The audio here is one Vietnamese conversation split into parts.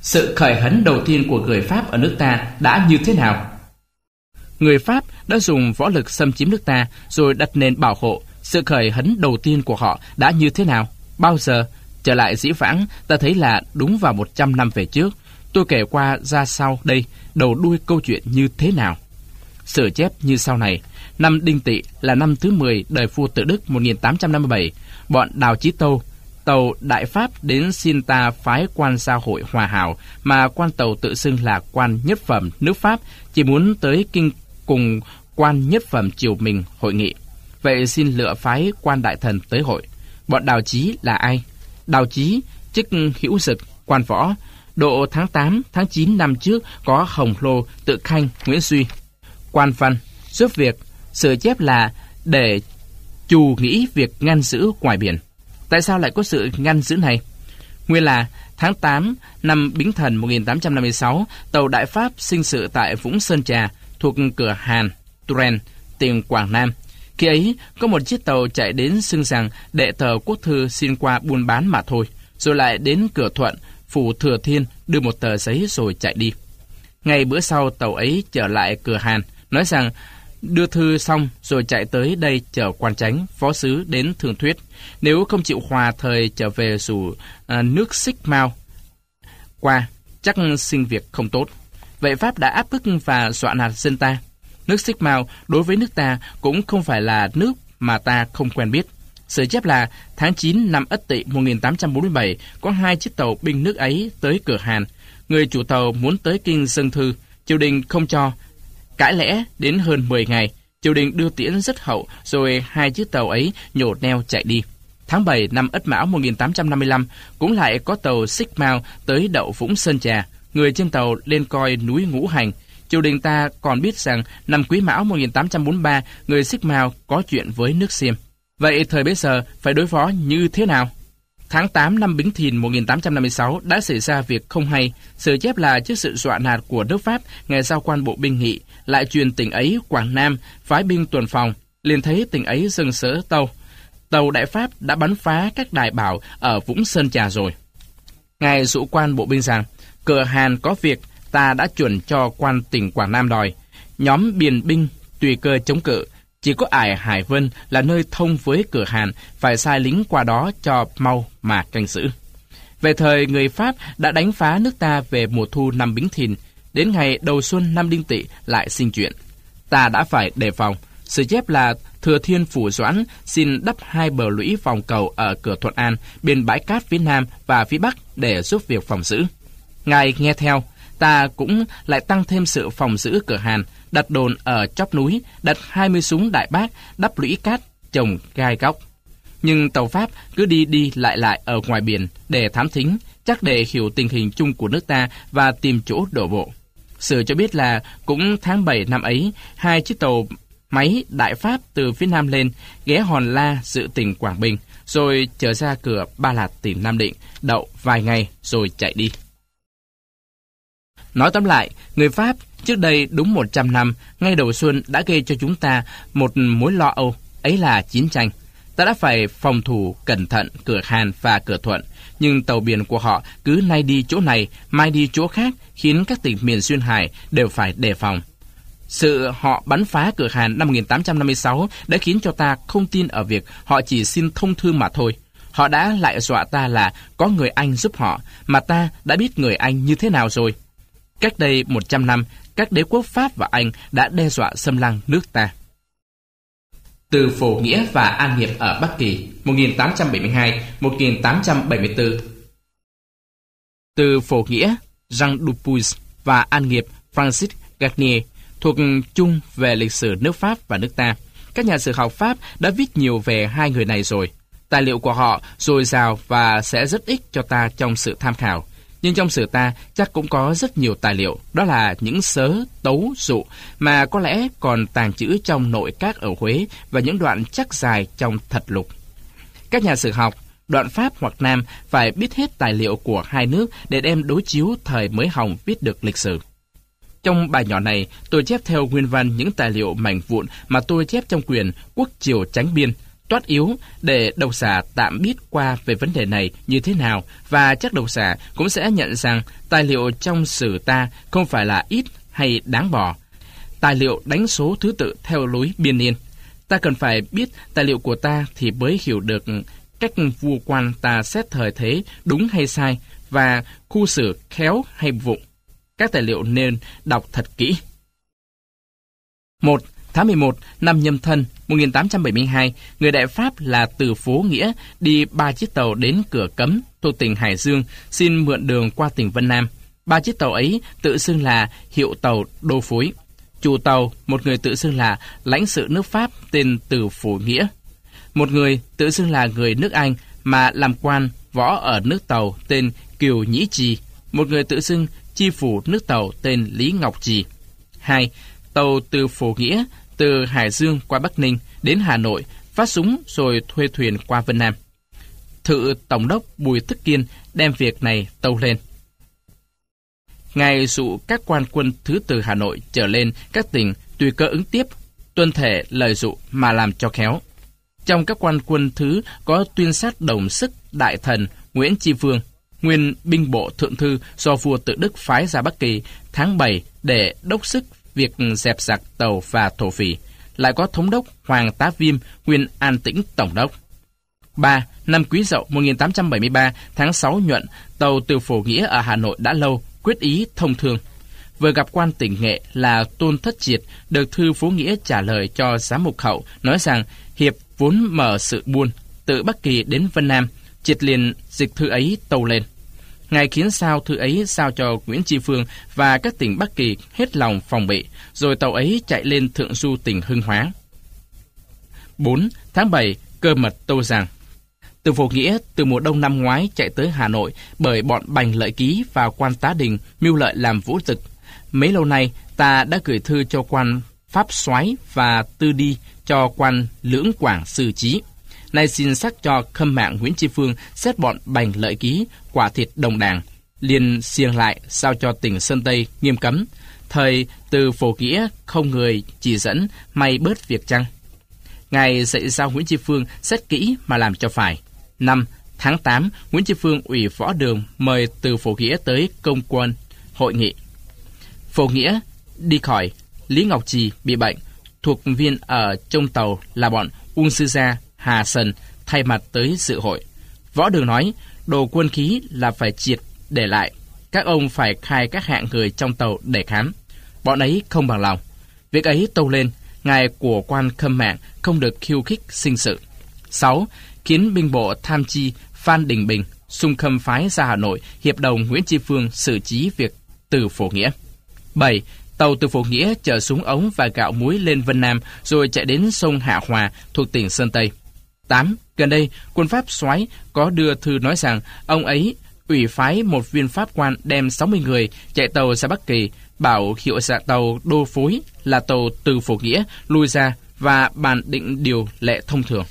Sự khởi hấn đầu tiên của người Pháp ở nước ta đã như thế nào? Người Pháp đã dùng võ lực xâm chiếm nước ta rồi đặt nền bảo hộ. Sự khởi hấn đầu tiên của họ đã như thế nào? Bao giờ? Trở lại dĩ vãng, ta thấy là đúng vào 100 năm về trước. Tôi kể qua ra sau đây, đầu đuôi câu chuyện như thế nào. Sử chép như sau này. Năm Đinh Tỵ là năm thứ 10 đời vua Tự Đức 1857. Bọn Đào Chí tàu Đại Pháp đến xin ta phái quan gia hội hòa hảo, mà quan tàu tự xưng là quan nhất phẩm nước Pháp, chỉ muốn tới kinh cùng quan nhất phẩm triều mình hội nghị. Vậy xin lựa phái quan đại thần tới hội. Bọn Đào Chí là ai? Đào Chí, chức hữu dực, quan võ. Độ tháng 8, tháng 9 năm trước có Hồng Lô, Tự Khanh, Nguyễn Duy. Quan văn, giúp việc. Sử chép là để chủ nghĩ việc ngăn giữ ngoài biển. Tại sao lại có sự ngăn giữ này? Nguyên là tháng 8 năm Bính Thần 1856, tàu Đại Pháp sinh sự tại Vũng Sơn Trà thuộc cửa Hàn, Turen, tỉnh Quảng Nam. Khi ấy, có một chiếc tàu chạy đến xưng rằng đệ tờ quốc thư xin qua buôn bán mà thôi, rồi lại đến cửa Thuận, phủ Thừa Thiên đưa một tờ giấy rồi chạy đi. Ngày bữa sau, tàu ấy trở lại cửa Hàn, nói rằng đưa thư xong rồi chạy tới đây chở quan chánh, phó sứ đến thương thuyết. Nếu không chịu hòa thời trở về rủ nước Xích Mao qua, chắc sinh việc không tốt. Vậy Pháp đã áp bức và dọa nạt dân ta. Nước Xích Mao đối với nước ta cũng không phải là nước mà ta không quen biết. Sử chép là tháng 9 năm Ất Tỵ 1847 có 2 chiếc tàu binh nước ấy tới cửa Hàn. Người chủ tàu muốn tới kinh dâng thư, triều đình không cho. Cãi lẽ đến hơn 10 ngày, triều đình đưa tiễn rất hậu, rồi 2 chiếc tàu ấy nhổ neo chạy đi. Tháng 7 năm Ất Mão 1855 cũng lại có tàu Xích Mao tới đậu Vũng Sơn Trà. Người trên tàu lên coi núi Ngũ Hành. Triều đình ta còn biết rằng năm Quý Mão 1843 người Xích Mao có chuyện với nước Xiêm. Vậy thời bấy giờ phải đối phó như thế nào? Tháng 8 năm Bính Thìn 1856 đã xảy ra việc không hay. Sử chép là trước sự dọa nạt của nước Pháp, ngày giao quan bộ binh nghị lại truyền tỉnh ấy Quảng Nam phái binh tuần phòng, liền thấy tỉnh ấy dâng sớ tàu Đại Pháp đã bắn phá các đài bảo ở Vũng Sơn Trà rồi. Ngài dụ quan bộ binh rằng cửa Hàn có việc, ta đã chuẩn cho quan tỉnh Quảng Nam đòi. Nhóm biền binh tùy cơ chống cự, chỉ có ải Hải Vân là nơi thông với cửa Hàn, phải sai lính qua đó cho mau mà canh giữ. Về thời người Pháp đã đánh phá nước ta về mùa thu năm Bính Thìn, đến ngày đầu xuân năm Đinh Tỵ lại sinh chuyện. Ta đã phải đề phòng. Sử chép là Thừa Thiên Phủ Doãn xin đắp 2 bờ lũy vòng cầu ở cửa Thuận An, bên bãi cát phía Nam và phía Bắc để giúp việc phòng giữ. Ngài nghe theo, ta cũng lại tăng thêm sự phòng giữ cửa Hàn, đặt đồn ở chóp núi, đặt 20 súng đại bác, đắp lũy cát, trồng gai góc. Nhưng tàu Pháp cứ đi lại ở ngoài biển để thám thính, chắc để hiểu tình hình chung của nước ta và tìm chỗ đổ bộ. Sử cho biết là cũng tháng 7 năm ấy, 2 chiếc tàu máy Đại Pháp từ phía Nam lên, ghé Hòn La dự tỉnh Quảng Bình, rồi trở ra cửa Ba Lạt tỉnh Nam Định, đậu vài ngày rồi chạy đi. Nói tóm lại, người Pháp trước đây đúng 100 năm, ngay đầu xuân đã gây cho chúng ta một mối lo âu, ấy là chiến tranh. Ta đã phải phòng thủ cẩn thận cửa Hàn và cửa Thuận, nhưng tàu biển của họ cứ nay đi chỗ này, mai đi chỗ khác, khiến các tỉnh miền Duyên Hải đều phải đề phòng. Sự họ bắn phá cửa Hàn năm 1856 đã khiến cho ta không tin ở việc họ chỉ xin thông thư mà thôi. Họ đã lại dọa ta là có người Anh giúp họ, mà ta đã biết người Anh như thế nào rồi. Cách đây 100 năm, các đế quốc Pháp và Anh đã đe dọa xâm lăng nước ta. Từ Phổ Nghĩa và An Nghiệp ở Bắc Kỳ 1872-1874. Từ Phổ Nghĩa, Jean Dupuis và An Nghiệp Francis Garnier thuộc chung về lịch sử nước Pháp và nước ta. Các nhà sử học Pháp đã viết nhiều về hai người này rồi. Tài liệu của họ dồi dào và sẽ rất ích cho ta trong sự tham khảo. Nhưng trong sử ta chắc cũng có rất nhiều tài liệu, đó là những sớ, tấu, dụ mà có lẽ còn tàng trữ trong nội các ở Huế và những đoạn chắc dài trong Thật Lục. Các nhà sử học, đoạn Pháp hoặc Nam phải biết hết tài liệu của hai nước để đem đối chiếu thời mới hòng viết được lịch sử. Trong bài nhỏ này, tôi chép theo nguyên văn những tài liệu mảnh vụn mà tôi chép trong quyển Quốc Triều Chánh Biên. toát yếu để độc giả tạm biết qua về vấn đề này như thế nào, và chắc độc giả cũng sẽ nhận rằng tài liệu trong sử ta không phải là ít hay đáng bỏ. Tài liệu đánh số thứ tự theo lối biên niên. Ta cần phải biết tài liệu của ta thì mới hiểu được cách vua quan ta xét thời thế đúng hay sai và khu xử khéo hay vụng. Các tài liệu nên đọc thật kỹ. 1. Tháng 11 năm Nhâm Thân 1872, người Đại Pháp là từ Phố Nghĩa đi 3 chiếc tàu đến cửa Cấm thuộc tỉnh Hải Dương xin mượn đường qua tỉnh Vân Nam. 3 chiếc tàu ấy tự xưng là hiệu tàu Đô Phối. Chủ tàu, một người tự xưng là lãnh sự nước Pháp tên Từ Phổ Nghĩa. Một người tự xưng là người nước Anh mà làm quan võ ở nước Tàu tên Kiều Nhĩ Trì. Một người tự xưng chi phủ nước Tàu tên Lý Ngọc Trì. 2. Tàu Từ Phổ Nghĩa từ Hải Dương qua Bắc Ninh đến Hà Nội, phát súng rồi thuê thuyền qua Vân Nam. Thự Tổng đốc Bùi Thức Kiên đem việc này tâu lên. Ngài dụ các quan quân thứ từ Hà Nội trở lên các tỉnh tùy cơ ứng tiếp, tuân thể lời dụ mà làm cho khéo. Trong các quan quân thứ có tuyên sát Đồng Sức Đại Thần Nguyễn Tri Phương, nguyên binh bộ thượng thư do vua Tự Đức phái ra Bắc Kỳ tháng 7 để đốc sức việc dẹp giặc Tàu và thổ phỉ. Lại có thống đốc Hoàng Tá Viêm, nguyên An Tĩnh tổng đốc. 3. Năm Quý Dậu 1873, tháng 6 nhuận, tàu Từ Phổ Nghĩa ở Hà Nội đã lâu, quyết ý thông thương. Vừa gặp quan tỉnh Nghệ là Tôn Thất Triệt, được thư Phú Nghĩa trả lời cho giám mục hậu, nói rằng hiệp vốn mở sự buôn, từ Bắc Kỳ đến Vân Nam. Triệt liền dịch thư ấy tâu lên. Ngài khiến sao thư ấy sao cho Nguyễn Tri Phương và các tỉnh Bắc Kỳ hết lòng phòng bị, rồi tàu ấy chạy lên thượng du tỉnh Hưng Hóa. 4. Tháng 7, cơ mật tâu rằng Từ Phổ Nghĩa từ mùa đông năm ngoái chạy tới Hà Nội bởi bọn Bành Lợi Ký và quan Tá Đình mưu lợi làm vũ dực. Mấy lâu nay ta đã gửi thư cho quan Pháp Soái và Tư Đi cho quan Lưỡng Quảng Sử Trí. Nay xin sắc cho Khâm Mạng Nguyễn Tri Phương xét bọn Bành Lợi Ký quả thịt đồng đảng, liền xiềng lại sao cho tỉnh Sơn Tây nghiêm cấm. Thời Từ Phổ Nghĩa không người chỉ dẫn, may bớt việc chăng? Ngài dạy giao Nguyễn Tri Phương xét kỹ mà làm cho phải. 5. Tháng 8, Nguyễn Tri Phương ủy Võ Đường mời Từ Phổ Nghĩa tới công quân hội nghị. Phổ Nghĩa đi khỏi, Lý Ngọc Trì bị bệnh, thuộc viên ở trong tàu là bọn Uông Sư Gia, Hà Sần thay mặt tới dự hội. Võ Đường nói, đồ quân khí là phải triệt để lại, các ông phải khai các hạng người trong tàu để khám. Bọn ấy không bằng lòng. Việc ấy tâu lên, ngài của quan Khâm Mạng không được khiêu khích sinh sự. 6. Khiến binh bộ tham chi Phan Đình Bình xung khâm phái ra Hà Nội hiệp đồng Nguyễn Tri Phương xử trí việc Từ Phổ Nghĩa. 7. Tàu Từ Phổ Nghĩa chở súng ống và gạo muối lên Vân Nam rồi chạy đến sông Hạ Hòa thuộc tỉnh Sơn Tây. 8. Gần đây, quân Pháp Soái có đưa thư nói rằng ông ấy ủy phái một viên pháp quan đem 60 người chạy tàu ra Bắc Kỳ, bảo hiệu dạ tàu Đô Phối là tàu Từ Phổ Nghĩa lui ra và bàn định điều lệ thông thường.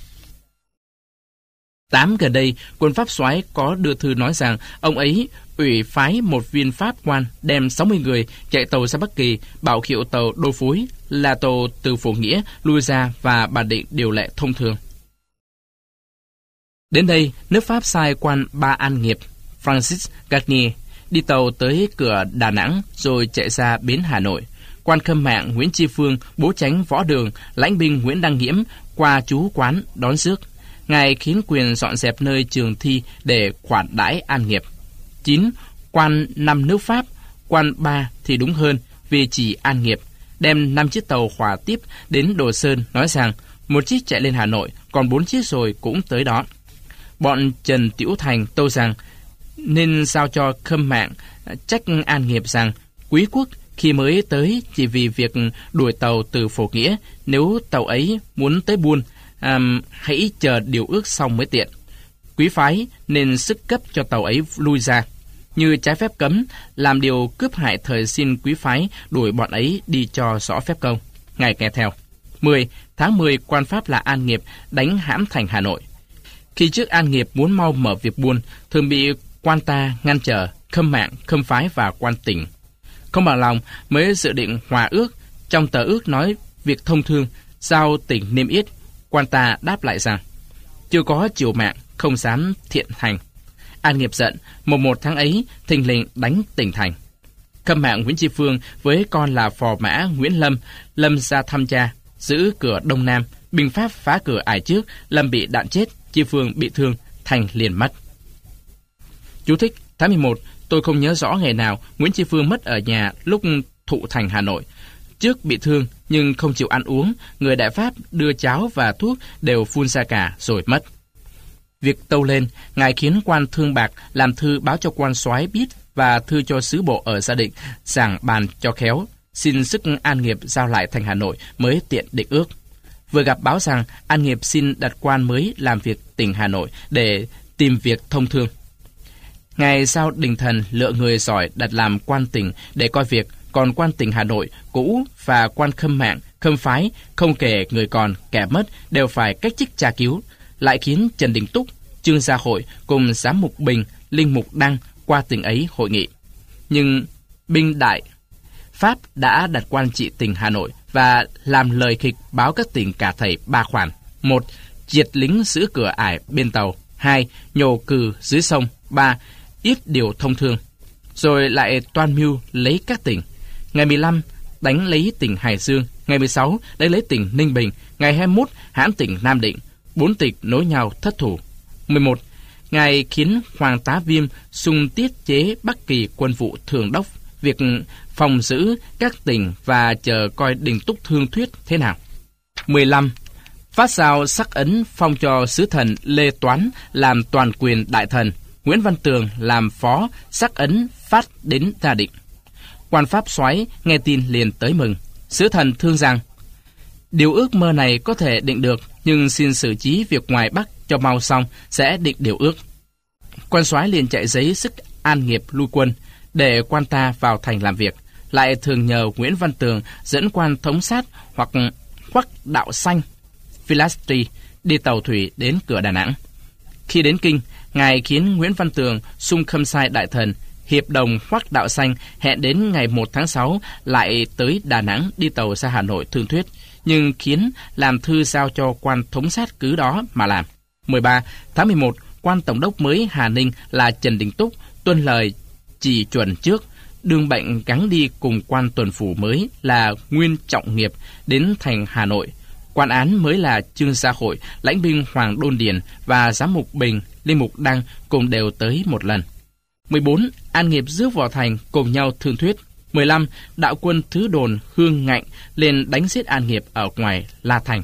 8. Gần đây, quân Pháp Soái có đưa thư nói rằng ông ấy ủy phái một viên pháp quan đem 60 người chạy tàu ra Bắc Kỳ, bảo hiệu tàu Đô Phối là tàu Từ Phổ Nghĩa lui ra và bàn định điều lệ thông thường. Đến đây, nước Pháp sai quan Ba An Nghiệp Francis Garnier đi tàu tới cửa Đà Nẵng rồi chạy ra bến Hà Nội. Quan Khâm Mạng Nguyễn Tri Phương, bố chánh Võ Đường, lãnh binh Nguyễn Đăng Nghiễm qua trú quán đón rước. Ngài khiến quyền dọn dẹp nơi trường thi để khoản đãi An Nghiệp. 9. Quan 5 nước Pháp, quan 3 thì đúng hơn vì chỉ An Nghiệp, đem 5 chiếc tàu hỏa tiếp đến Đồ Sơn nói rằng một chiếc chạy lên Hà Nội, còn 4 chiếc rồi cũng tới đó. Bọn Trần Tiểu Thành tâu rằng nên giao cho Khâm Mạng trách An Nghiệp rằng Quý Quốc khi mới tới chỉ vì việc đuổi tàu Từ Phổ Nghĩa, nếu tàu ấy muốn tới buôn, hãy chờ điều ước xong mới tiện. Quý phái nên sức cấp cho tàu ấy lui ra, như trái phép cấm, làm điều cướp hại thời xin quý phái đuổi bọn ấy đi cho rõ phép công. Ngài nghe theo. 10. Tháng 10, quan Pháp là An Nghiệp đánh hãm thành Hà Nội. Khi trước An Nghiệp muốn mau mở việc buôn, thường bị quan ta ngăn trở, Khâm Mạng, Khâm phái và quan tỉnh. Không bằng lòng mới dự định hòa ước. Trong tờ ước nói việc thông thương, giao tỉnh niêm yết. Quan ta đáp lại rằng chưa có chịu mạng, không dám thiện hành. An Nghiệp giận, mùng 1 tháng ấy, thình lình đánh tỉnh thành. Khâm mạng Nguyễn Tri Phương với con là phò mã Nguyễn Lâm ra thăm cha, giữ cửa đông nam, binh Pháp phá cửa ải trước, Lâm bị đạn chết, Tri Phương bị thương, thành liền mất. Chú thích: tháng 11, tôi không nhớ rõ ngày nào Nguyễn Tri Phương mất ở nhà lúc thụ thành Hà Nội. Trước bị thương nhưng không chịu ăn uống, người Đại Pháp đưa cháo và thuốc đều phun ra cả rồi mất. Việc tâu lên, ngài khiến quan Thương Bạc làm thư báo cho quan soái biết và thư cho sứ bộ ở Gia Định giảng bàn cho khéo, xin sức An Nghiệp giao lại thành Hà Nội mới tiện định ước. Vừa gặp báo rằng An Nghiệp xin đặt quan mới làm việc tỉnh Hà Nội để tìm việc thông thương. Ngài giao Đình Thần lựa người giỏi đặt làm quan tỉnh để coi việc, còn quan tỉnh Hà Nội cũ và quan khâm mạng, khâm phái, không kể người còn, kẻ mất đều phải cách chức tra cứu. Lại khiến Trần Đình Túc, Trương Gia Hội cùng Giám mục Bình, Linh mục Đăng qua tỉnh ấy hội nghị. Nhưng binh Đại Pháp đã đặt quan trị tỉnh Hà Nội và làm lời khịch báo các tỉnh cả thảy 3 khoản: 1. Triệt lính giữ cửa ải bên tàu; 2. Nhổ cừ dưới sông; 3. Ít điều thông thương. Rồi lại toan mưu lấy các tỉnh. Ngày 15 đánh lấy tỉnh Hải Dương, ngày 16 đánh lấy tỉnh Ninh Bình, ngày 21 hãm tỉnh Nam Định. 4 tỉnh nối nhau thất thủ. 11. Ngài khiến Hoàng tá Viêm xung tiết chế Bắc Kỳ quân vụ thường đốc việc phòng giữ các tỉnh và chờ coi Đình Túc thương thuyết thế nào. 15. Phát giao sắc ấn phong cho sứ thần Lê Toán làm toàn quyền đại thần, Nguyễn Văn Tường làm phó, sắc ấn phát đến Gia Định. Quan Pháp soái nghe tin liền tới mừng. Sứ thần thương rằng điều ước mơ này có thể định được, nhưng xin xử trí việc ngoài Bắc cho mau xong sẽ định điều ước. Quan soái liền chạy giấy sức An Nghiệp lui quân để quan ta vào thành làm việc. Lại thường nhờ Nguyễn Văn Tường dẫn quan thống sát hoặc Khoắc Đạo Xanh Philastri đi tàu thủy đến cửa Đà Nẵng. Khi đến Kinh, ngài khiến Nguyễn Văn Tường xung khâm sai đại thần hiệp đồng Khoắc Đạo Xanh hẹn đến ngày 1 tháng 6 lại tới Đà Nẵng đi tàu ra Hà Nội thương thuyết, nhưng khiến làm thư giao cho quan thống sát cứ đó mà làm. 13 tháng 11, quan tổng đốc mới Hà Ninh là Trần Đình Túc tuân lời chỉ chuẩn trước, đương bệnh gắng đi cùng quan tuần phủ mới là Nguyên Trọng Nghiệp đến thành Hà Nội. Quan án mới là Trương Gia Hội, lãnh binh Hoàng Đôn Điền và Giám mục Bình, Linh mục Đăng cùng đều tới một lần. 14. An Nghiệp rước vào thành cùng nhau thương thuyết. 15. Đạo quân Thứ Đồn Hương Ngạnh lên đánh giết An Nghiệp ở ngoài La Thành.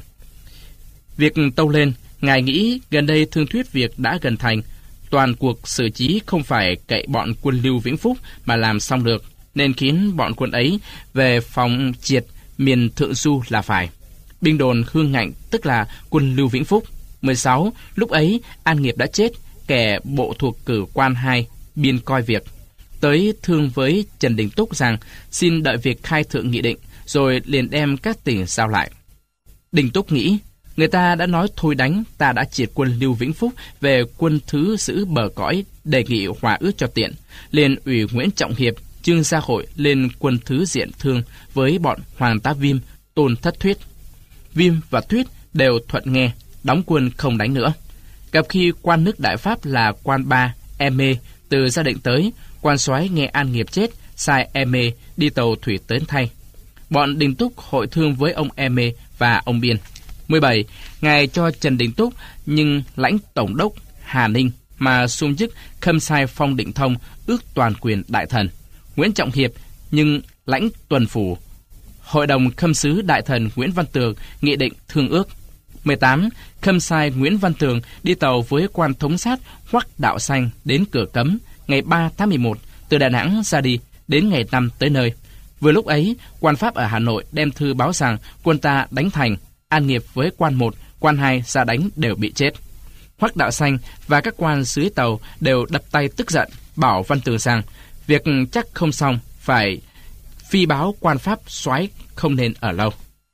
Việc tâu lên, ngài nghĩ gần đây thương thuyết việc đã gần thành, toàn cuộc xử trí không phải cậy bọn quân Lưu Vĩnh Phúc mà làm xong được, nên khiến bọn quân ấy về phòng triệt miền Thượng Du là phải. Binh đồn Hương Ngạnh tức là quân Lưu Vĩnh Phúc. 16. Lúc ấy An Nghiệp đã chết, kẻ bộ thuộc cử quan 2 biên coi việc tới thương với Trần Đình Túc rằng xin đợi việc khai thượng nghị định rồi liền đem các tỉnh giao lại. Đình Túc nghĩ người ta đã nói thôi đánh, ta đã triệt quân Lưu Vĩnh Phúc về quân thứ giữ bờ cõi, đề nghị hòa ước cho tiện, liền ủy Nguyễn Trọng Hiệp, Trương Gia Hội lên quân thứ diện thương với bọn Hoàng tá Viêm, Tôn Thất Thuyết. Viêm và Thuyết đều thuận nghe, đóng quân không đánh nữa. Gặp khi quan nước Đại Pháp là quan Ba Eme từ Gia Định tới, quan soái nghe An Nghiệp chết, sai Eme đi tàu thủy tới thay. Bọn Đình Túc hội thương với ông Eme và ông Biên. 17. Ngài cho Trần Đình Túc nhưng lãnh tổng đốc Hà Ninh mà xung chức khâm sai Phong Định Thông ước toàn quyền đại thần. Nguyễn Trọng Hiệp nhưng lãnh tuần phủ. Hội đồng khâm sứ đại thần Nguyễn Văn Tường nghị định thương ước. 18. Khâm sai Nguyễn Văn Tường đi tàu với quan thống sát Khoắc Đạo Xanh đến cửa Cấm ngày 3 tháng 11 từ Đà Nẵng ra đi đến ngày 5 tới nơi. Vừa lúc ấy, quan Pháp ở Hà Nội đem thư báo rằng quân ta đánh thành, An Nghiệp với quan 1, quan 2 ra đánh đều bị chết. Khoắc Đạo Xanh và các quan dưới tàu đều đập tay tức giận, bảo Văn Tường rằng việc chắc không xong, phải phi báo quan Pháp soái không nên ở lâu.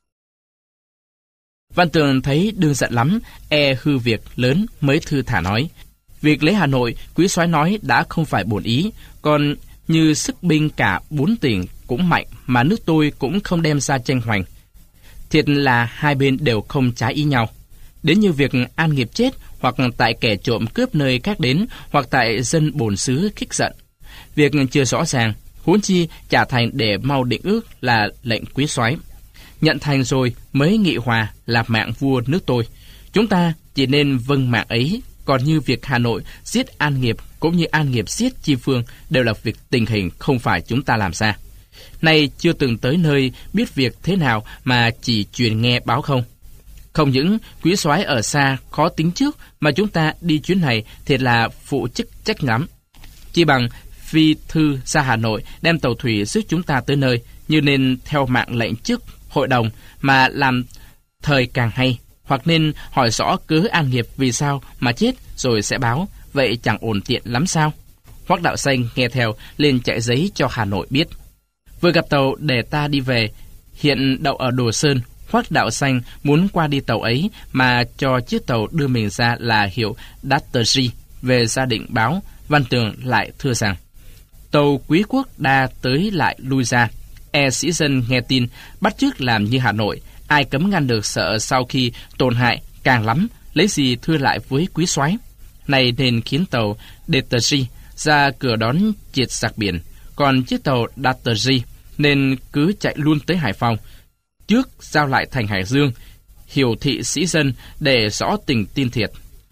Văn Tường thấy đương giận lắm, hư việc lớn mới thư thả nói: việc lấy Hà Nội, quý soái nói đã không phải bổn ý, còn như sức binh cả 4 tỉnh cũng mạnh mà nước tôi cũng không đem ra tranh hoành. Thiệt là hai bên đều không trái ý nhau. Đến như việc An Nghiệp chết hoặc tại kẻ trộm cướp nơi khác đến, hoặc tại dân bổn xứ khích giận. Việc chưa rõ ràng, huống chi trả thành để mau định ước là lệnh quý soái. Nhận thành rồi mới nghị hòa là mạng vua nước tôi. Chúng ta chỉ nên vâng mạng ấy, còn như việc Hà Nội giết An Nghiệp cũng như An Nghiệp giết Chi Phương đều là việc tình hình không phải chúng ta làm ra. Nay chưa từng tới nơi biết việc thế nào mà chỉ truyền nghe báo không. Không những quý soái ở xa khó tính trước mà chúng ta đi chuyến này thiệt là phụ chức trách ngắm. Chỉ bằng phi thư ra Hà Nội đem tàu thủy rước chúng ta tới nơi, như nên theo mạng lệnh trước hội đồng mà làm thời càng hay, hoặc nên hỏi rõ cớ An Nghiệp vì sao mà chết rồi sẽ báo, vậy chẳng ổn tiện lắm sao? Hoắc Đạo Xanh nghe theo lên chạy giấy cho Hà Nội biết. Vừa gặp tàu để ta đi về, hiện đậu ở Đồ Sơn. Hoắc Đạo Xanh muốn qua đi tàu ấy mà cho chiếc tàu đưa mình ra là hiệu Datterji về gia định báo. Văn Tường lại thưa rằng tàu Quý Quốc đa tới lại lui ra. Sĩ dân nghe tin bắt chước làm như Hà Nội, ai cấm ngăn được, sợ sau khi tổn hại càng lắm, lấy gì thưa lại với quý soái. Này nên khiến tàu Datterji ra cửa đón triệt giặc biển, còn chiếc tàu Datterji nên cứ chạy luôn tới Hải Phòng, trước giao lại thành Hải Dương, hiểu thị sĩ dân để rõ tình tin thiệt,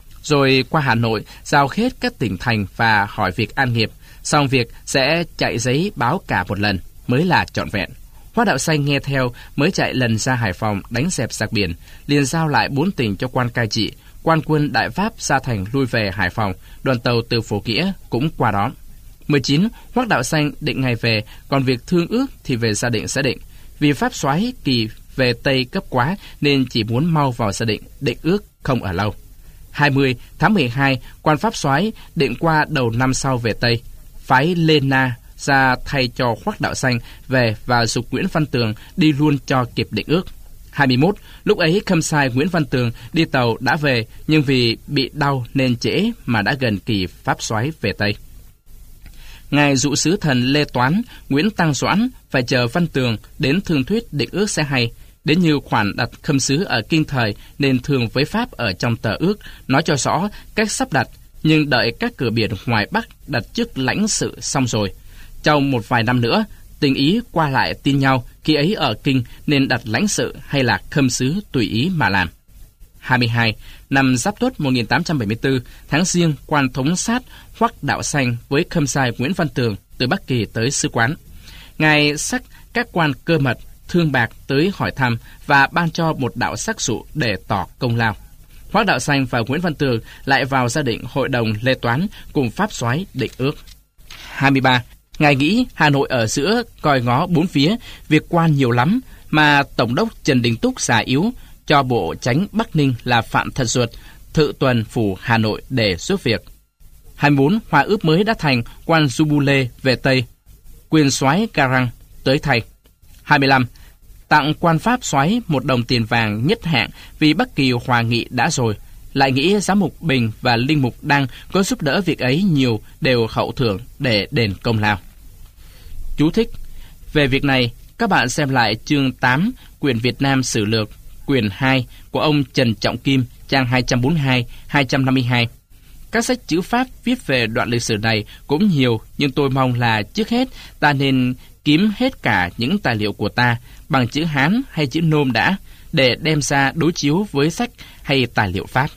rồi qua Hà Nội giao hết các tỉnh thành và hỏi việc An Nghiệp, xong việc sẽ chạy giấy báo cả một lần mới là trọn vẹn. Hoắc Đạo Xanh nghe theo mới chạy lần ra Hải Phòng đánh dẹp giặc biển, liền giao lại 4 tỉnh cho quan cai trị. Quan quân Đại Pháp ra thành lui về Hải Phòng, đoàn tàu từ Phổ Nghĩa cũng qua đó. 19. Hoắc Đạo Xanh định ngày về, còn việc thương ước thì về Gia Định sẽ định. Vì Pháp soái kỳ về Tây cấp quá nên chỉ muốn mau vào Gia Định, định ước không ở lâu. 20 tháng 12, quan Pháp soái định qua đầu năm sau về Tây, phái Lê Na ra thay cho Hoắc Đạo Xanh về và giục Nguyễn Văn Tường đi luôn cho kịp định ước. 21. Lúc ấy khâm sai Nguyễn Văn Tường đi tàu đã về, nhưng vì bị đau nên trễ mà đã gần kỳ Pháp soái về Tây. Ngài dụ sứ thần Lê Toán, Nguyễn Tăng Doãn phải chờ Văn Tường đến thương thuyết định ước sẽ hay. Đến như khoản đặt khâm sứ ở Kinh Thời nên thường với Pháp ở trong tờ ước, nói cho rõ cách sắp đặt, nhưng đợi các cửa biển ngoài Bắc đặt chức lãnh sự xong rồi. Trong một vài năm nữa, tình ý qua lại tin nhau, khi ấy ở Kinh nên đặt lãnh sự hay là khâm sứ tùy ý mà làm. 22. Năm Giáp Tuất 1874, tháng Giêng, quan thống sát Hoắc Đạo Xanh với khâm sai Nguyễn Văn Tường từ Bắc Kỳ tới sứ quán. Ngài sắc các quan cơ mật, thương bạc tới hỏi thăm và ban cho một đạo sắc dụ để tỏ công lao. Hoắc Đạo Xanh và Nguyễn Văn Tường lại vào gia định hội đồng Lê Toán cùng Pháp soái định ước. 23. Ngài nghĩ Hà Nội ở giữa coi ngó bốn phía, việc quan nhiều lắm, mà Tổng đốc Trần Đình Túc già yếu, cho bộ chánh Bắc Ninh là Phạm Thật Duật thự tuần phủ Hà Nội để giúp việc. 24. Hòa ước mới đã thành, quan Du Bu Lê về Tây, quyền soái Garang tới thay. 25. Tặng quan Pháp soái 1 đồng tiền vàng nhất hạng vì Bắc Kỳ hòa nghị đã rồi. Lại nghĩ giám mục Bình và linh mục Đăng có giúp đỡ việc ấy nhiều, đều hậu thưởng để đền công lao. Chú thích: về việc này, các bạn xem lại chương 8 quyển Việt Nam Sử Lược, quyển 2 của ông Trần Trọng Kim, trang 242-252. Các sách chữ Pháp viết về đoạn lịch sử này cũng nhiều, nhưng tôi mong là trước hết ta nên kiếm hết cả những tài liệu của ta bằng chữ Hán hay chữ Nôm đã, để đem ra đối chiếu với sách hay tài liệu Pháp.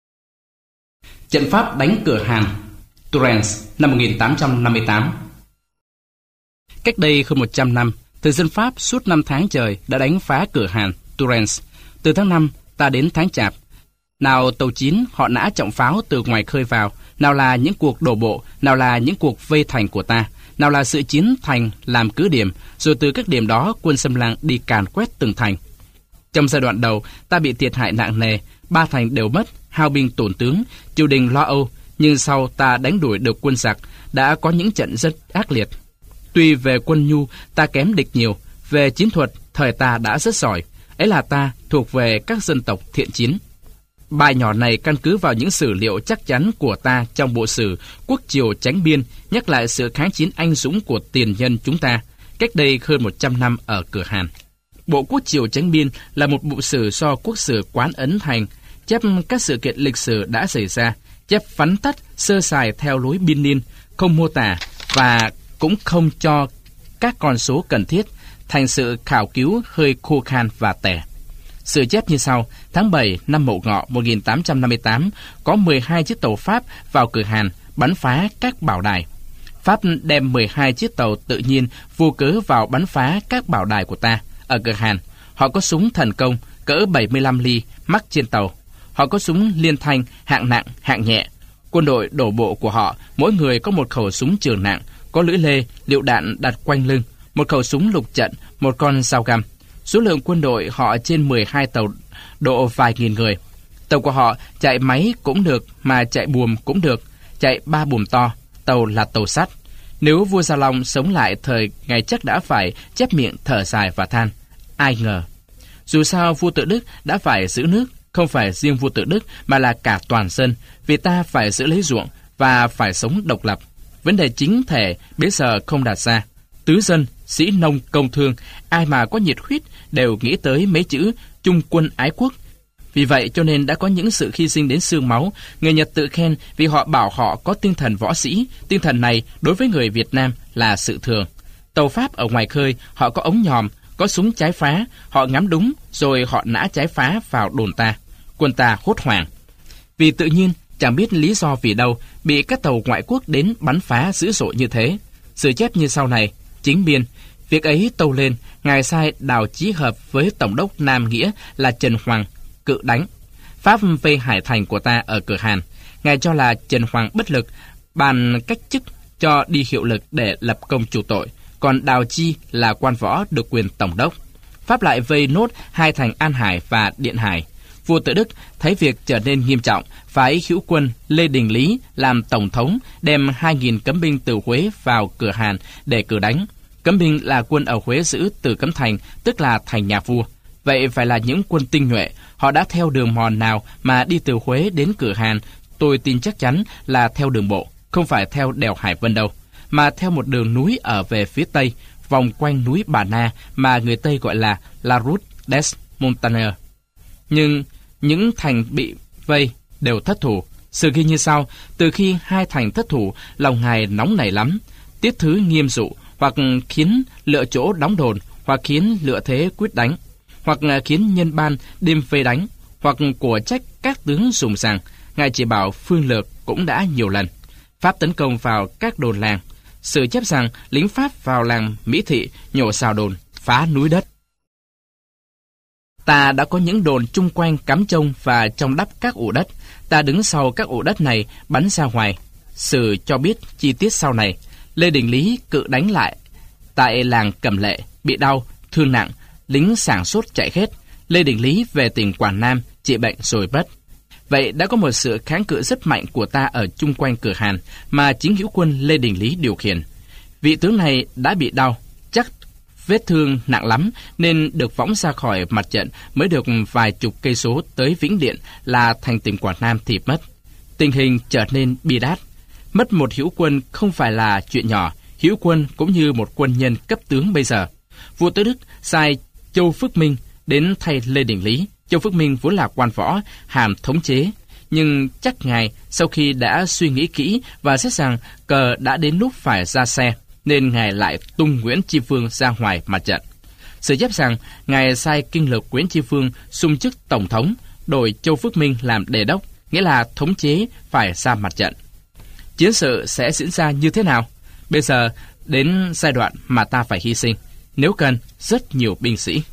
Trận Pháp đánh cửa Hàn, Tourens, năm 1858. Cách đây hơn 100 năm, thực dân Pháp suốt 5 tháng trời đã đánh phá cửa Hàn, Tourens. Từ tháng 5 ta đến tháng Chạp, nào tàu chiến họ nã trọng pháo từ ngoài khơi vào, nào là những cuộc đổ bộ, nào là những cuộc vây thành của ta, nào là sự chiến thành làm cứ điểm, rồi từ các điểm đó quân xâm lăng đi càn quét từng thành. Trong giai đoạn đầu, ta bị thiệt hại nặng nề, 3 thành đều mất, hao binh tổn tướng, triều đình lo âu, nhưng sau ta đánh đuổi được quân giặc, đã có những trận rất ác liệt. Tuy về quân nhu ta kém địch nhiều, về chiến thuật thời ta đã rất giỏi, ấy là ta thuộc về các dân tộc thiện chiến. Bài nhỏ này căn cứ vào những sử liệu chắc chắn của ta trong bộ sử Quốc Triều Chánh Biên, nhắc lại sự kháng chiến anh dũng của tiền nhân chúng ta cách đây hơn 100 năm ở cửa Hàn. Bộ Quốc Triều Chánh Biên là một bộ sử do Quốc sử Quán Ấn thành, chép các sự kiện lịch sử đã xảy ra, chép vắn tắt sơ sài theo lối biên niên, không mô tả và cũng không cho các con số cần thiết, thành sự khảo cứu hơi khô khan và tẻ. Sự chép như sau: tháng 7 năm Mậu Ngọ 1858, có 12 chiếc tàu Pháp vào cửa Hàn bắn phá các bảo đài. Pháp đem 12 chiếc tàu tự nhiên vô cớ vào bắn phá các bảo đài của ta ở cửa Hàn. Họ có súng thần công cỡ 75 ly mắc trên tàu. Họ có súng liên thanh hạng nặng, hạng nhẹ. Quân đội đổ bộ của họ mỗi người có một khẩu súng trường nặng, có lưỡi lê, lựu đạn đặt quanh lưng, một khẩu súng lục trận, một con dao găm. Số lượng quân đội họ trên 12 tàu độ vài nghìn người. Tàu của họ chạy máy cũng được, mà chạy buồm cũng được, chạy 3 buồm to. Tàu là tàu sắt. Nếu vua Gia Long sống lại thời ngày chắc đã phải chép miệng thở dài và than. Ai ngờ. Dù sao vua Tự Đức đã phải giữ nước, không phải riêng vua Tự Đức mà là cả toàn dân, vì ta phải giữ lấy ruộng và phải sống độc lập. Vấn đề chính thể bây giờ không đặt ra. Tứ dân, sĩ nông, công thương, ai mà có nhiệt huyết đều nghĩ tới mấy chữ chung quân ái quốc. Vì vậy cho nên đã có những sự hy sinh đến xương máu. Người Nhật tự khen vì họ bảo họ có tinh thần võ sĩ. Tinh thần này đối với người Việt Nam là sự thường. Tàu Pháp ở ngoài khơi họ có ống nhòm, có súng trái phá, họ ngắm đúng rồi họ nã trái phá vào đồn ta. Quân ta hốt hoảng. Vì tự nhiên chẳng biết lý do vì đâu bị các tàu ngoại quốc đến bắn phá dữ dội như thế. Sự chép như sau này: chính biên, việc ấy tâu lên, ngài sai Đào Chí Hợp với Tổng đốc Nam Nghĩa là Trần Hoàng cự đánh. Pháp vây hải thành của ta ở cửa Hàn. Ngài cho là Trần Hoàng bất lực, bàn cách chức cho đi hiệu lực để lập công chủ tội. Còn Đào Chi là quan võ được quyền tổng đốc. Pháp lại vây nốt hai thành An Hải và Điện Hải. Vua Tự Đức thấy việc trở nên nghiêm trọng, phái hữu quân Lê Đình Lý làm tổng thống, đem 2.000 cấm binh từ Huế vào cửa Hàn để cử đánh. Cấm binh là quân ở Huế giữ từ Cấm Thành, tức là thành nhà vua. Vậy phải là những quân tinh nhuệ. Họ đã theo đường mòn nào mà đi từ Huế đến cửa Hàn? Tôi tin chắc chắn là theo đường bộ, không phải theo đèo Hải Vân đâu, mà theo một đường núi ở về phía tây, vòng quanh núi Bà Na mà người Tây gọi là La Route des Montagnards. Nhưng những thành bị vây đều thất thủ. Sự ghi như sau: từ khi hai thành thất thủ, lòng ngài nóng nảy lắm, tiết thứ nghiêm dụ, hoặc khiến lựa chỗ đóng đồn, hoặc khiến lựa thế quyết đánh, hoặc khiến nhân ban đêm vây đánh, hoặc của trách các tướng dùng rằng ngài chỉ bảo phương lược cũng đã nhiều lần. Pháp tấn công vào các đồn làng. Sự chép rằng lính Pháp vào làng Mỹ Thị nhổ xào đồn, phá núi đất. Ta đã có những đồn chung quanh cắm trông và trong đắp các ụ đất. Ta đứng sau các ụ đất này bắn ra ngoài. Sử cho biết chi tiết sau này. Lê Đình Lý cự đánh lại tại làng Cẩm Lệ, bị đau, thương nặng, lính sảng sốt chạy hết. Lê Đình Lý về tỉnh Quảng Nam trị bệnh rồi mất. Vậy đã có một sự kháng cự rất mạnh của ta ở chung quanh cửa Hàn mà chính hữu quân Lê Đình Lý điều khiển. Vị tướng này đã bị đau, chắc vết thương nặng lắm nên được võng ra khỏi mặt trận, mới được vài chục cây số tới Vĩnh Điện là thành tỉnh Quảng Nam thì mất. Tình hình trở nên bi đát. Mất một hữu quân không phải là chuyện nhỏ. Hữu quân cũng như một quân nhân cấp tướng bây giờ. Vua Tự Đức sai Châu Phước Minh đến thay Lê Đình Lý. Châu Phước Minh vốn là quan võ, hàm thống chế, nhưng chắc ngài sau khi đã suy nghĩ kỹ và xét rằng cờ đã đến lúc phải ra xe, nên ngài lại tung Nguyễn Tri Phương ra ngoài mặt trận. Sự chép rằng ngài sai kinh lược Nguyễn Tri Phương xung chức tổng thống, đổi Châu Phước Minh làm đề đốc, nghĩa là thống chế phải ra mặt trận. Chiến sự sẽ diễn ra như thế nào? Bây giờ đến giai đoạn mà ta phải hy sinh, nếu cần, rất nhiều binh sĩ.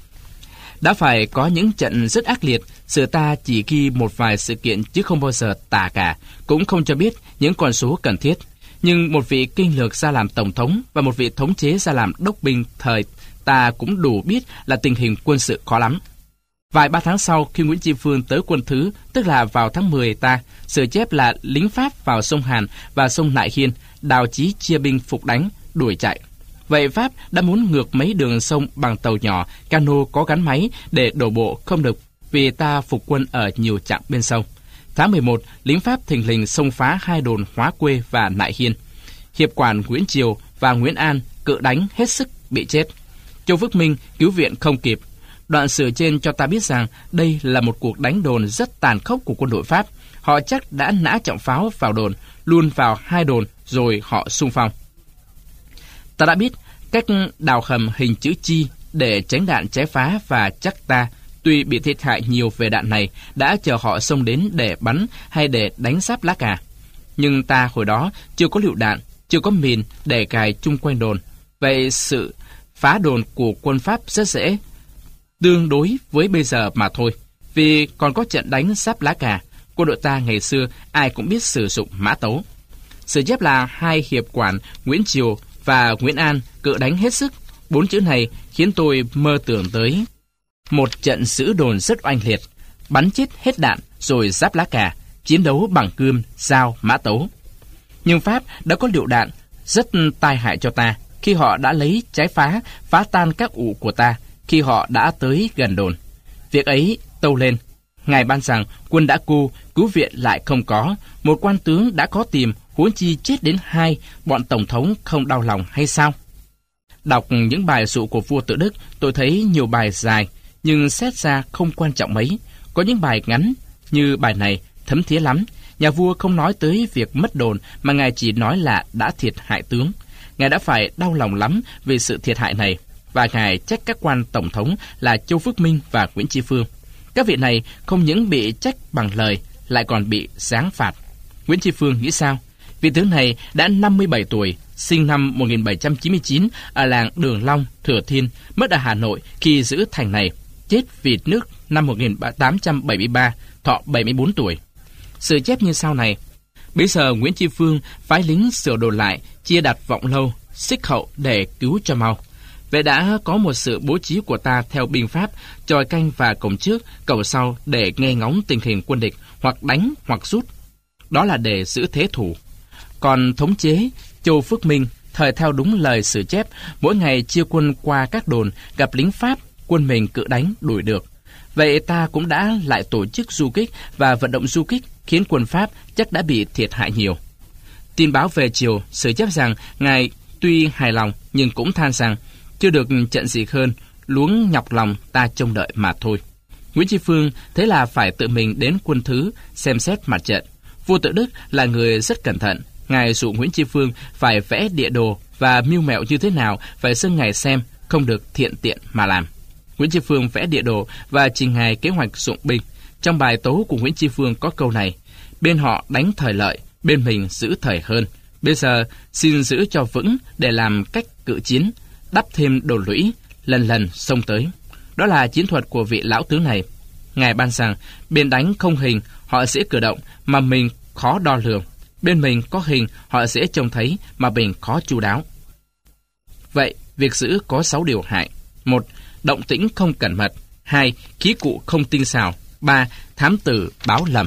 Đã phải có những trận rất ác liệt. Sử ta chỉ ghi một vài sự kiện chứ không bao giờ tả cả, cũng không cho biết những con số cần thiết. Nhưng một vị kinh lược ra làm tổng thống và một vị thống chế ra làm đốc binh thời ta cũng đủ biết là tình hình quân sự khó lắm. Vài ba tháng sau, khi Nguyễn Tri Phương tới quân thứ, tức là vào tháng 10 ta, sử chép là lính Pháp vào sông Hàn và sông Nại Hiên, Đào Chí chia binh phục đánh, đuổi chạy. Vậy Pháp đã muốn ngược mấy đường sông bằng tàu nhỏ, cano có gắn máy để đổ bộ không được, vì ta phục quân ở nhiều trạm bên sông. Tháng 11, lính Pháp thình lình xông phá hai đồn Hóa Quê và Nại Hiên. Hiệp quản Nguyễn Triều và Nguyễn An cự đánh hết sức bị chết. Châu Phước Minh cứu viện không kịp. Đoạn sử trên cho ta biết rằng đây là một cuộc đánh đồn rất tàn khốc của quân đội Pháp. Họ chắc đã nã trọng pháo vào đồn, luôn vào 2 đồn rồi họ xung phong. Ta đã biết cách đào hầm hình chữ chi để tránh đạn trái phá, và chắc ta, tuy bị thiệt hại nhiều về đạn này, đã chờ họ xông đến để bắn hay để đánh sáp lá cà. Nhưng ta hồi đó chưa có lựu đạn, chưa có mìn để cài chung quanh đồn. Vậy sự phá đồn của quân Pháp rất dễ, tương đối với bây giờ mà thôi. Vì còn có trận đánh sáp lá cà, quân đội ta ngày xưa ai cũng biết sử dụng mã tấu. Sử chép là 2 hiệp quản Nguyễn Triều và Nguyễn An cự đánh hết sức. 4 chữ này khiến tôi mơ tưởng tới một trận giữ đồn rất oanh liệt, bắn chết hết đạn rồi giáp lá cà, chiến đấu bằng cươm, dao, mã tấu. Nhưng Pháp đã có lựu đạn rất tai hại cho ta khi họ đã lấy trái phá tan các ụ của ta khi họ đã tới gần đồn. Việc ấy tâu lên. Ngài ban rằng quân đã cứu viện lại không có, một quan tướng đã có tìm, huống chi chết đến 2, bọn tổng thống không đau lòng hay sao? Đọc những bài dụ của vua Tự Đức, tôi thấy nhiều bài dài, nhưng xét ra không quan trọng mấy. Có những bài ngắn, như bài này, thấm thía lắm. Nhà vua không nói tới việc mất đồn, mà ngài chỉ nói là đã thiệt hại tướng. Ngài đã phải đau lòng lắm vì sự thiệt hại này, và ngài trách các quan tổng thống là Châu Phước Minh và Nguyễn Tri Phương. Các vị này không những bị trách bằng lời, lại còn bị giáng phạt. Nguyễn Tri Phương nghĩ sao? Vị tướng này đã 57 tuổi, sinh năm 1799 ở làng Đường Long, Thừa Thiên, mất ở Hà Nội khi giữ thành này, chết vì nước năm 1873, thọ 74 tuổi. Sự chép như sau này. Bấy giờ Nguyễn Tri Phương phái lính sửa đồn lại, chia đặt Vọng Lâu, Xích Hậu để cứu cho mau. Vậy đã có một sự bố trí của ta theo binh pháp, chòi canh và cổng trước, cổng sau để nghe ngóng tình hình quân địch, hoặc đánh hoặc rút. Đó là để giữ thế thủ. Còn thống chế, Châu Phước Minh, thời theo đúng lời sử chép, mỗi ngày chia quân qua các đồn, gặp lính Pháp, quân mình cự đánh, đuổi được. Vậy ta cũng đã lại tổ chức du kích và vận động du kích, khiến quân Pháp chắc đã bị thiệt hại nhiều. Tin báo về chiều, sử chép rằng ngài tuy hài lòng nhưng cũng than rằng chưa được trận gì hơn, luống nhọc lòng ta trông đợi mà thôi. Nguyễn Tri Phương thế là phải tự mình đến quân thứ xem xét mặt trận. Vua Tự Đức là người rất cẩn thận. Ngài dụ Nguyễn Tri Phương phải vẽ địa đồ và mưu mẹo như thế nào phải xưng ngài xem, không được thiện tiện mà làm. Nguyễn Tri Phương vẽ địa đồ và trình ngài kế hoạch dụng binh. Trong bài tấu của Nguyễn Tri Phương có câu này: bên họ đánh thời lợi, bên mình giữ thời hơn. Bây giờ xin giữ cho vững để làm cách cự chiến, đắp thêm đồn lũy, lần lần xông tới. Đó là chiến thuật của vị lão tướng này. Ngài ban rằng bên đánh không hình họ dễ cử động mà mình khó đo lường, bên mình có hình họ dễ trông thấy mà mình khó chu đáo. Vậy việc giữ có 6 điều hại. 1. Động tĩnh không cẩn mật. 2. Khí cụ không tinh xảo. 3. Thám tử báo lầm.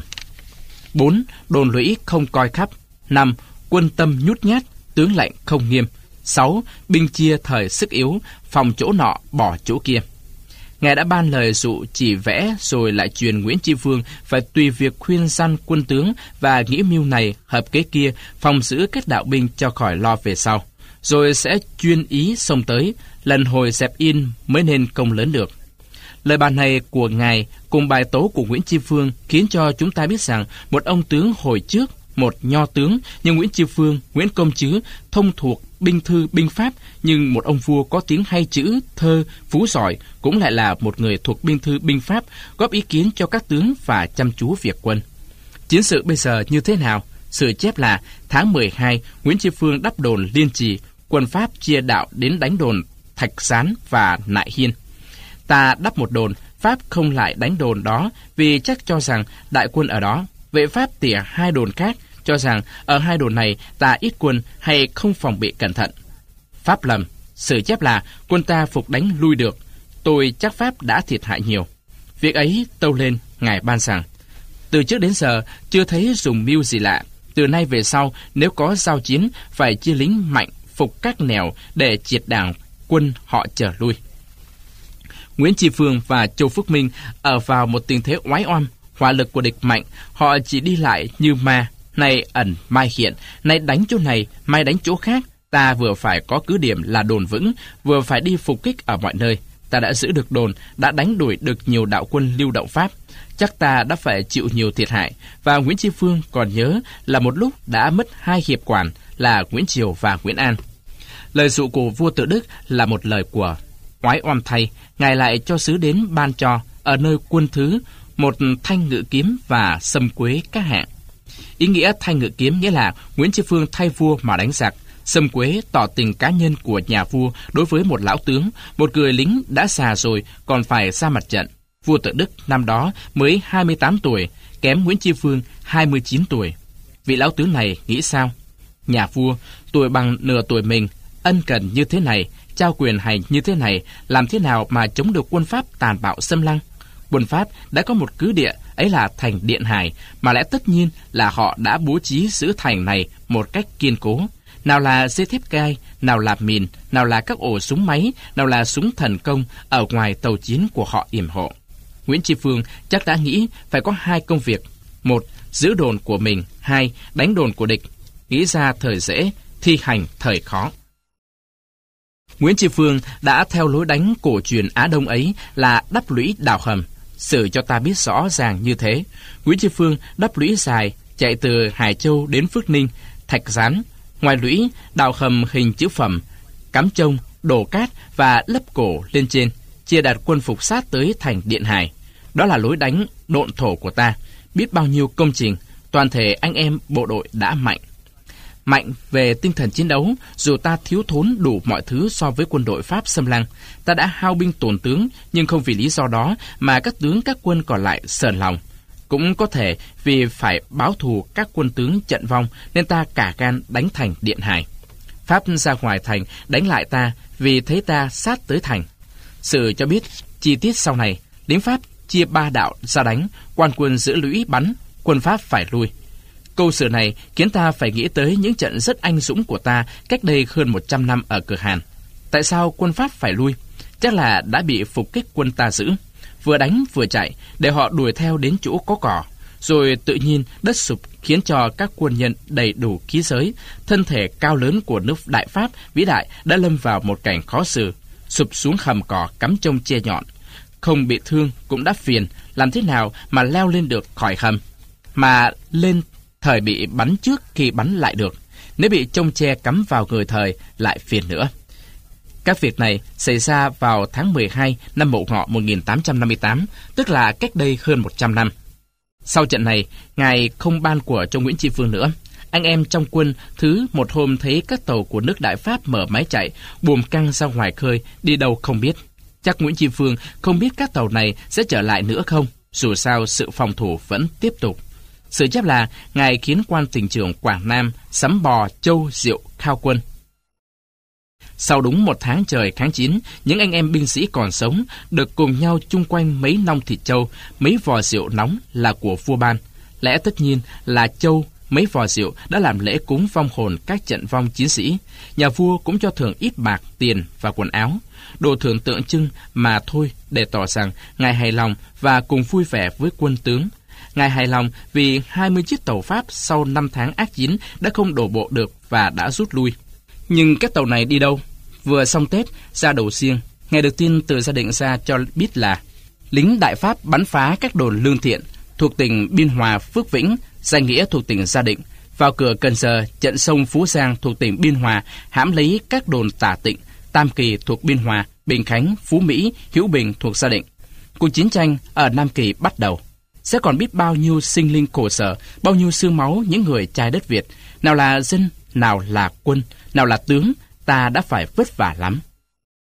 4. Đồn lũy không coi khắp. 5. Quân tâm nhút nhát, tướng lệnh không nghiêm. 6. Binh chia thời sức yếu, phòng chỗ nọ bỏ chỗ kia. Ngài đã ban lời dụ chỉ vẽ rồi lại truyền Nguyễn Tri Phương phải tùy việc khuyên răn quân tướng và nghĩ mưu này hợp kế kia, phòng giữ các đạo binh cho khỏi lo về sau, rồi sẽ chuyên ý xông tới, lần hồi dẹp yên mới nên công lớn được. Lời bàn này của ngài cùng bài tấu của Nguyễn Tri Phương khiến cho chúng ta biết rằng một ông tướng hồi trước, một nho tướng như Nguyễn Tri Phương, Nguyễn Công Trứ thông thuộc binh thư binh pháp, nhưng một ông vua có tiếng hay chữ, thơ, phú giỏi cũng lại là một người thuộc binh thư binh pháp, góp ý kiến cho các tướng và chăm chú việc quân. Chiến sự bây giờ như thế nào? Sử chép là tháng 12, Nguyễn Tri Phương đắp đồn Liên Trì, quân Pháp chia đạo đến đánh đồn Thạch Sán và Nại Hiên. Ta đắp một đồn, Pháp không lại đánh đồn đó vì chắc cho rằng đại quân ở đó. Vệ Pháp tỉa 2 đồn khác, cho rằng ở 2 đồn này ta ít quân hay không phòng bị cẩn thận. Pháp lầm. Sử chép là quân ta phục đánh lui được. Tôi chắc Pháp đã thiệt hại nhiều. Việc ấy tâu lên, ngài ban rằng từ trước đến giờ chưa thấy dùng mưu gì lạ. Từ nay về sau, nếu có giao chiến phải chia lính mạnh phục các nẻo để triệt đảng quân họ trở lui. Nguyễn Tri Phương và Châu Phước Minh ở vào một tình thế oái oăm. Hỏa lực của địch mạnh, họ chỉ đi lại như ma, nay ẩn mai hiện, nay đánh chỗ này, mai đánh chỗ khác. Ta vừa phải có cứ điểm là đồn vững, vừa phải đi phục kích ở mọi nơi. ta đã giữ được đồn, đã đánh đuổi được nhiều đạo quân lưu động Pháp. Chắc ta đã phải chịu nhiều thiệt hại, và Nguyễn Tri Phương còn nhớ là một lúc đã mất 2 hiệp quản là Nguyễn Triều và Nguyễn An. Lời dụ của vua Tự Đức là một lời của oái oăm thay, ngài lại cho sứ đến ban cho ở nơi quân thứ một thanh ngự kiếm và sâm quế các hạng. Ý nghĩa thanh ngự kiếm nghĩa là Nguyễn Tri Phương thay vua mà đánh giặc. Sâm quế tỏ tình cá nhân của nhà vua đối với một lão tướng, một người lính đã già rồi còn phải ra mặt trận. Vua Tự Đức năm đó mới 28 tuổi, kém Nguyễn Tri Phương 29 tuổi. Vị lão tướng này nghĩ sao? Nhà vua, tuổi bằng nửa tuổi mình, ân cần như thế này, trao quyền hành như thế này, làm thế nào mà chống được quân Pháp tàn bạo xâm lăng? Quân Pháp đã có một cứ địa, ấy là thành Điện Hải, mà lẽ tất nhiên là họ đã bố trí giữ thành này một cách kiên cố. Nào là dây thép gai, nào là mìn, nào là các ổ súng máy, nào là súng thần công ở ngoài tàu chiến của họ yểm hộ. Nguyễn Tri Phương chắc đã nghĩ phải có 2 công việc: 1. Giữ đồn của mình; 2. Đánh đồn của địch. Nghĩ ra thời dễ, thi hành thời khó. Nguyễn Tri Phương đã theo lối đánh cổ truyền Á Đông ấy là đắp lũy đào hầm. Sử cho ta biết rõ ràng như thế. Nguyễn Tri Phương đắp lũy dài, chạy từ Hải Châu đến Phước Ninh, Thạch Gián. Ngoài lũy, đào hầm hình chữ phẩm, cắm trông, đổ cát và lấp cổ lên trên, chia đặt quân phục sát tới thành Điện Hải. Đó là lối đánh độn thổ của ta. Biết bao nhiêu công trình, toàn thể anh em bộ đội đã mạnh. Mạnh về tinh thần chiến đấu, dù ta thiếu thốn đủ mọi thứ so với quân đội Pháp xâm lăng. Ta đã hao binh tổn tướng, nhưng không vì lý do đó mà các tướng các quân còn lại sờn lòng. Cũng có thể vì phải báo thù các quân tướng trận vong nên ta cả gan đánh thành Điện Hải. Pháp ra ngoài thành đánh lại ta vì thấy ta sát tới thành. Sử cho biết chi tiết sau này, lính Pháp chia 3 đạo ra đánh, quan quân giữ lũy bắn, quân Pháp phải lui. Câu sử này khiến ta phải nghĩ tới những trận rất anh dũng của ta cách đây hơn 100 năm ở Cửa Hàn. Tại sao quân Pháp phải lui? Chắc là đã bị phục kích quân ta giữ, vừa đánh vừa chạy để họ đuổi theo đến chỗ có cỏ. Rồi tự nhiên đất sụp khiến cho các quân nhân đầy đủ khí giới, thân thể cao lớn của nước Đại Pháp vĩ đại đã lâm vào một cảnh khó xử, sụp xuống hầm cỏ cắm trông che nhọn. Không bị thương cũng đã phiền, làm thế nào mà leo lên được khỏi hầm? Mà lên thời bị bắn trước khi bắn lại được, nếu bị trông che cắm vào người thời lại phiền nữa. Các việc này xảy ra vào tháng 12 năm Mậu Ngọ 1858, tức là cách đây hơn 100 năm. Sau trận này, ngài không ban của cho Nguyễn Tri Phương nữa. Anh em trong quân thứ một hôm thấy các tàu của nước Đại Pháp mở máy chạy, buồm căng ra ngoài khơi, đi đâu không biết. Chắc Nguyễn Tri Phương không biết các tàu này sẽ trở lại nữa không, dù sao sự phòng thủ vẫn tiếp tục. Sự chép là ngài khiến quan tỉnh trưởng Quảng Nam sắm bò, trâu, rượu khao quân. Sau đúng 1 tháng trời kháng chiến, những anh em binh sĩ còn sống được cùng nhau chung quanh mấy nong thịt trâu, mấy vò rượu nóng là của vua ban. Lẽ tất nhiên là trâu, mấy vò rượu đã làm lễ cúng vong hồn các trận vong chiến sĩ. Nhà vua cũng cho thưởng ít bạc, tiền và quần áo, đồ thưởng tượng trưng mà thôi, để tỏ rằng ngài hài lòng và cùng vui vẻ với quân tướng. Ngài hài lòng vì 20 chiếc tàu Pháp sau 5 tháng ác chiến đã không đổ bộ được và đã rút lui. Nhưng các tàu này đi đâu? Vừa xong Tết, ra Đầu Xiêng, ngài được tin từ Gia Định ra cho biết là lính Đại Pháp bắn phá các đồn Lương Thiện thuộc tỉnh Biên Hòa, Phước Vĩnh, Danh Nghĩa thuộc tỉnh Gia Định, vào cửa Cần Giờ, trận sông Phú Giang thuộc tỉnh Biên Hòa, hãm lấy các đồn Tả Tịnh, Tam Kỳ thuộc Biên Hòa, Bình Khánh, Phú Mỹ, Hữu Bình thuộc Gia Định. Cuộc chiến tranh ở Nam Kỳ bắt đầu. Sẽ còn biết bao nhiêu sinh linh khổ sở, bao nhiêu xương máu những người trái đất Việt, nào là dân, nào là quân, nào là tướng, ta đã phải vất vả lắm.